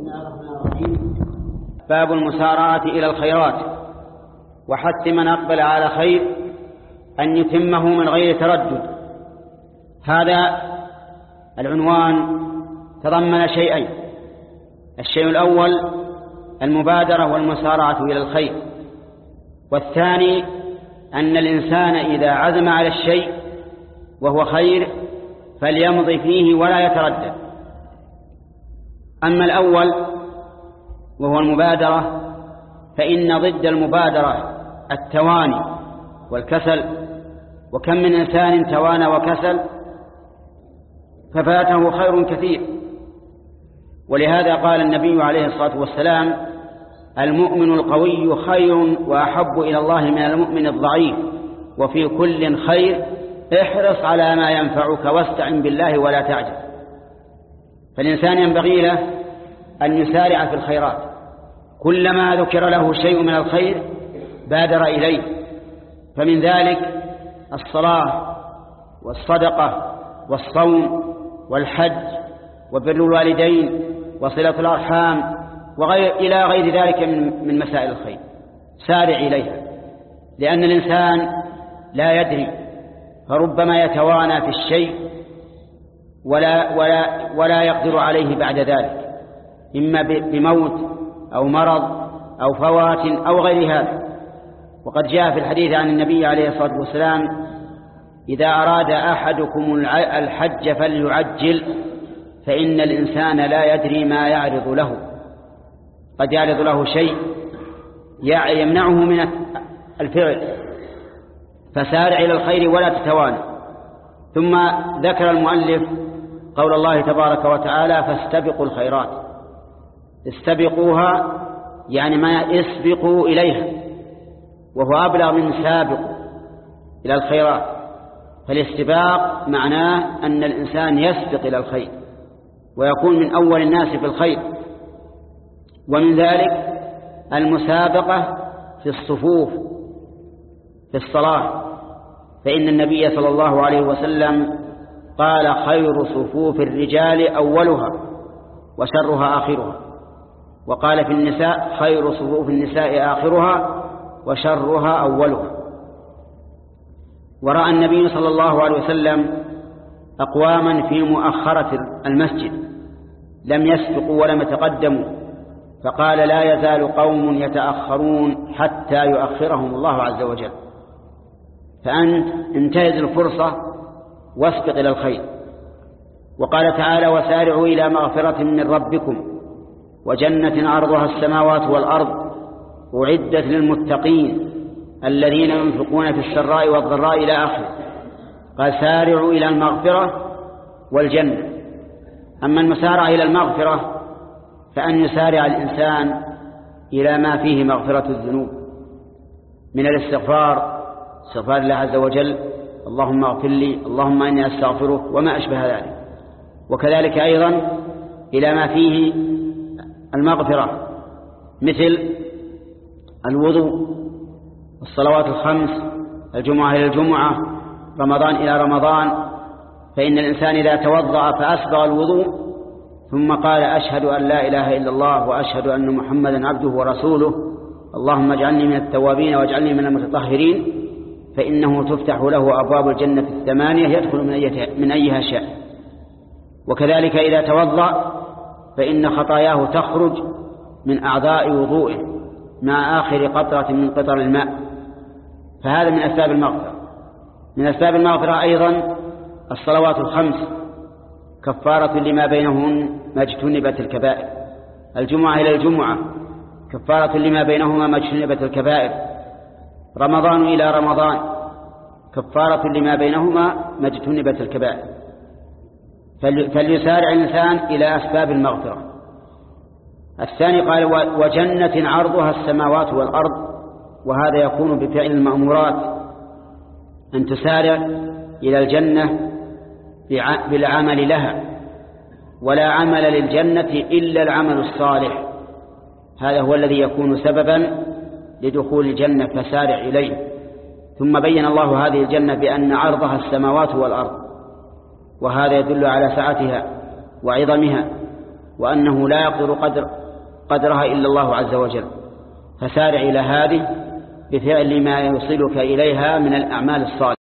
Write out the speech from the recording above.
الله الرحمن الرحيم. باب المسارعة إلى الخيرات وحث من أقبل على خير أن يتمه من غير تردد. هذا العنوان تضمن شيئين: الشيء الأول المبادرة والمسارعة إلى الخير، والثاني أن الإنسان إذا عزم على الشيء وهو خير فليمضي فيه ولا يتردد. أما الأول وهو المبادرة فإن ضد المبادرة التواني والكسل، وكم من إنسان توانى وكسل ففاته خير كثير. ولهذا قال النبي عليه الصلاة والسلام: المؤمن القوي خير وأحب إلى الله من المؤمن الضعيف، وفي كل خير، احرص على ما ينفعك واستعن بالله ولا تعجل. فالإنسان ينبغي له أن يسارع في الخيرات، كلما ذكر له شيء من الخير بادر إليه، فمن ذلك الصلاة والصدقة والصوم والحج وبر الوالدين وصلة الأرحام إلى غير ذلك من مسائل الخير. سارع إليها، لأن الإنسان لا يدري، فربما يتوانى في الشيء ولا يقدر عليه بعد ذلك، إما بموت أو مرض أو فوات أو غير هذا. وقد جاء في الحديث عن النبي عليه الصلاة والسلام: إذا أراد أحدكم الحج فليعجل، فإن الإنسان لا يدري ما يعرض له، قد يعرض له شيء يمنعه من الفعل، فسارع إلى الخير ولا تتوانى. ثم ذكر المؤلف قول الله تبارك وتعالى: فاستبقوا الخيرات. استبقوها يعني ما اسبقوا إليها، وهو أبلغ من سابق إلى الخيرات. فالاستباق معناه أن الإنسان يسبق إلى الخير ويكون من أول الناس في الخير. ومن ذلك المسابقة في الصفوف في الصلاة، فإن النبي صلى الله عليه وسلم قال: خير صفوف الرجال أولها وشرها آخرها. وقال في النساء: خير صفوف النساء آخرها وشرها أولها. ورأى النبي صلى الله عليه وسلم أقواما في مؤخرة المسجد لم يسبقوا ولم يتقدموا، فقال: لا يزال قوم يتأخرون حتى يؤخرهم الله عز وجل. فأنت انتهز الفرصة واسبق إلى الخير. وقال تعالى: وسارعوا إلى مغفرة من ربكم وجنة عرضها السماوات والأرض أعدت للمتقين الذين ينفقون في السراء والضراء إلى آخره. قال: سارعوا إلى المغفرة والجنة. أما المسارعة إلى المغفرة فأن يسارع الإنسان إلى ما فيه مغفرة الذنوب من الاستغفار، استغفار الله عز وجل: اللهم اغفر لي، اللهم إني أستغفرك، وما أشبه ذلك. وكذلك أيضا إلى ما فيه المغفرة مثل الوضوء، الصلوات الخمس، الجمعة إلى الجمعة، رمضان إلى رمضان. فإن الإنسان إذا توضأ فأسبغ الوضوء ثم قال: أشهد أن لا إله إلا الله وأشهد أن محمدا عبده ورسوله، اللهم اجعلني من التوابين واجعلني من المتطهرين، فإنه تفتح له أبواب الجنة الثمانية يدخل من أيها شاء. وكذلك إذا توضأ فإن خطاياه تخرج من أعضاء وضوئه مع آخر قطرة من قطر الماء. فهذا من أسباب المغفرة. من أسباب المغفرة أيضا الصلوات الخمس كفارة لما بينهن ما اجتنبت الكبائر، الجمعة إلى الجمعة كفارة لما بينهما ما اجتنبت الكبائر، رمضان إلى رمضان كفارة لما بينهما ما اجتنبت الكبائر. فليسارع الإنسان إلى أسباب المغفرة. الثاني قال: وجنة عرضها السماوات والأرض. وهذا يكون بفعل المأمورات، أن تسارع إلى الجنة بالعمل لها، ولا عمل للجنة إلا العمل الصالح. هذا هو الذي يكون سببا لدخول الجنة، فسارع إليه. ثم بين الله هذه الجنة بأن عرضها السماوات والأرض، وهذا يدل على سعتها وعظمها وأنه لا يقدر قدرها إلا الله عز وجل. فسارع إلى هذه بفعل ما يوصلك إليها من الأعمال الصالحة.